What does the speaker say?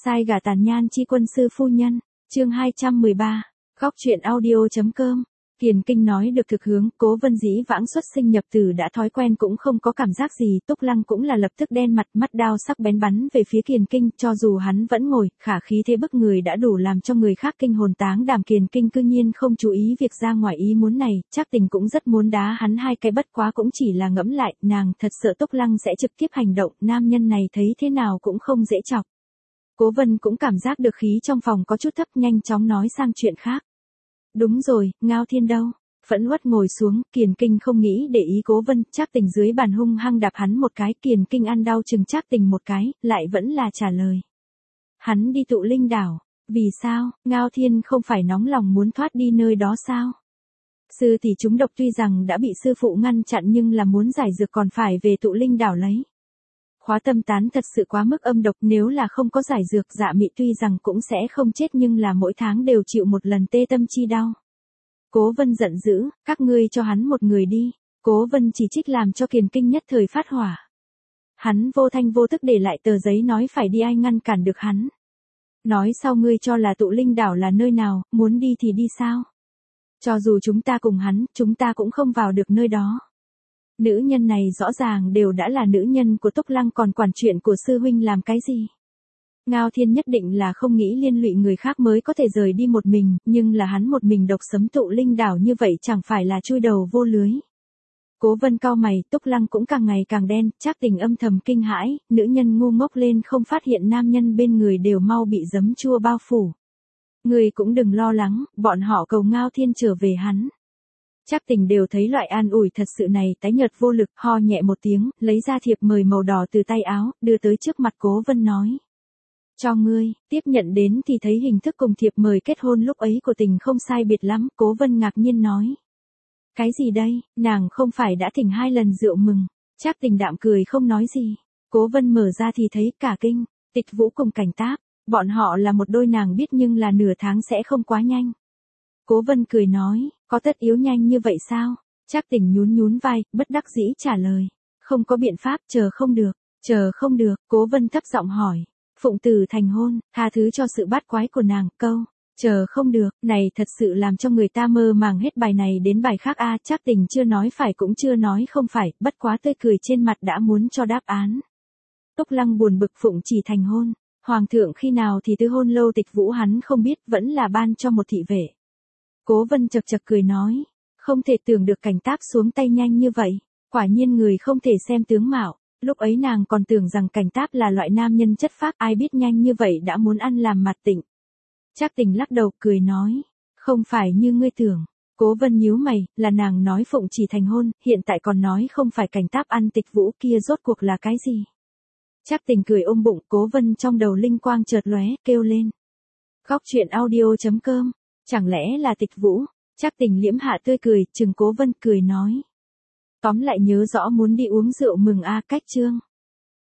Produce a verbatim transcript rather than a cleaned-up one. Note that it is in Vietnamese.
Sai gả tàn nhan chi quân sư phu nhân, chương hai trăm mười ba, góc truyện audio.com. Kiền Kinh nói được thực hướng, Cố Vân dĩ vãng xuất sinh nhập tử đã thói quen cũng không có cảm giác gì, Túc Lăng cũng là lập tức đen mặt, mắt đao sắc bén bắn về phía Kiền Kinh, cho dù hắn vẫn ngồi, khả khí thế bức người đã đủ làm cho người khác kinh hồn táng đảm. Kiền Kinh cư nhiên không chú ý việc ra ngoài ý muốn này, Trác Tình cũng rất muốn đá hắn hai cái, bất quá cũng chỉ là ngẫm lại, nàng thật sợ Túc Lăng sẽ trực tiếp hành động, nam nhân này thấy thế nào cũng không dễ chọc. Cố Vân cũng cảm giác được khí trong phòng có chút thấp, nhanh chóng nói sang chuyện khác. Đúng rồi, Ngao Thiên đâu? Phẫn uất ngồi xuống, Kiền Kinh không nghĩ để ý Cố Vân, Trác Tình dưới bàn hung hăng đạp hắn một cái, Kiền Kinh ăn đau chừng Trác Tình một cái, lại vẫn là trả lời. Hắn đi Tụ Linh đảo, vì sao? Ngao Thiên không phải nóng lòng muốn thoát đi nơi đó sao? Sư tỷ chúng độc tuy rằng đã bị sư phụ ngăn chặn nhưng là muốn giải dược còn phải về Tụ Linh đảo lấy. Khóa tâm tán thật sự quá mức âm độc, nếu là không có giải dược, Dạ Mị tuy rằng cũng sẽ không chết nhưng là mỗi tháng đều chịu một lần tê tâm chi đau. Cố Vân giận dữ, các ngươi cho hắn một người đi. Cố Vân chỉ trích làm cho Kiền Kinh nhất thời phát hỏa. Hắn vô thanh vô tức để lại tờ giấy nói phải đi, ai ngăn cản được hắn. Nói sau ngươi cho là Tụ Linh đảo là nơi nào, muốn đi thì đi sao? Cho dù chúng ta cùng hắn, chúng ta cũng không vào được nơi đó. Nữ nhân này rõ ràng đều đã là nữ nhân của Túc Lăng, còn quản chuyện của sư huynh làm cái gì? Ngao Thiên nhất định là không nghĩ liên lụy người khác mới có thể rời đi một mình, nhưng là hắn một mình độc sấm Tụ Linh đảo như vậy chẳng phải là chui đầu vô lưới. Cố Vân cau mày, Túc Lăng cũng càng ngày càng đen, Trác Tình âm thầm kinh hãi, nữ nhân ngu ngốc lên không phát hiện nam nhân bên người đều mau bị giấm chua bao phủ. Người cũng đừng lo lắng, bọn họ cầu Ngao Thiên trở về hắn. Trác Tình đều thấy loại an ủi thật sự này, tái nhợt vô lực, ho nhẹ một tiếng, lấy ra thiệp mời màu đỏ từ tay áo, đưa tới trước mặt Cố Vân nói. Cho ngươi, tiếp nhận đến thì thấy hình thức cùng thiệp mời kết hôn lúc ấy của Tình không sai biệt lắm, Cố Vân ngạc nhiên nói. Cái gì đây, nàng không phải đã thỉnh hai lần rượu mừng? Trác Tình đạm cười không nói gì. Cố Vân mở ra thì thấy cả kinh, Tịch Vũ cùng Cảnh Táp, bọn họ là một đôi, nàng biết nhưng là nửa tháng sẽ không quá nhanh. Cố Vân cười nói, có tất yếu nhanh như vậy sao? Trác Tình nhún nhún vai, bất đắc dĩ trả lời. Không có biện pháp, chờ không được, chờ không được, Cố Vân thấp giọng hỏi. Phụng tử thành hôn, tha thứ cho sự bát quái của nàng, câu, chờ không được, này thật sự làm cho người ta mơ màng hết bài này đến bài khác a. À, Trác Tình chưa nói phải cũng chưa nói không phải, bất quá tươi cười trên mặt đã muốn cho đáp án. Túc Lăng buồn bực Phụng chỉ thành hôn, hoàng thượng khi nào thì tứ hôn lâu Tịch Vũ hắn không biết, vẫn là ban cho một thị vệ. Cố Vân chật chật cười nói, không thể tưởng được Cảnh Táp xuống tay nhanh như vậy, quả nhiên người không thể xem tướng mạo. Lúc ấy nàng còn tưởng rằng Cảnh Táp là loại nam nhân chất phác, ai biết nhanh như vậy đã muốn ăn làm mặt Tịnh. Trác Tình lắc đầu cười nói, không phải như ngươi tưởng. Cố Vân nhíu mày, là nàng nói Phụng chỉ thành hôn, hiện tại còn nói không phải Cảnh Táp ăn Tịch Vũ, kia rốt cuộc là cái gì? Trác Tình cười ôm bụng, Cố Vân trong đầu linh quang chợt lóe, kêu lên. Góc truyện audio.com, chẳng lẽ là Tịch Vũ? Trác Tình liễm hạ tươi cười, chừng Cố Vân cười nói. Tóm lại nhớ rõ muốn đi uống rượu mừng a. Cách chương.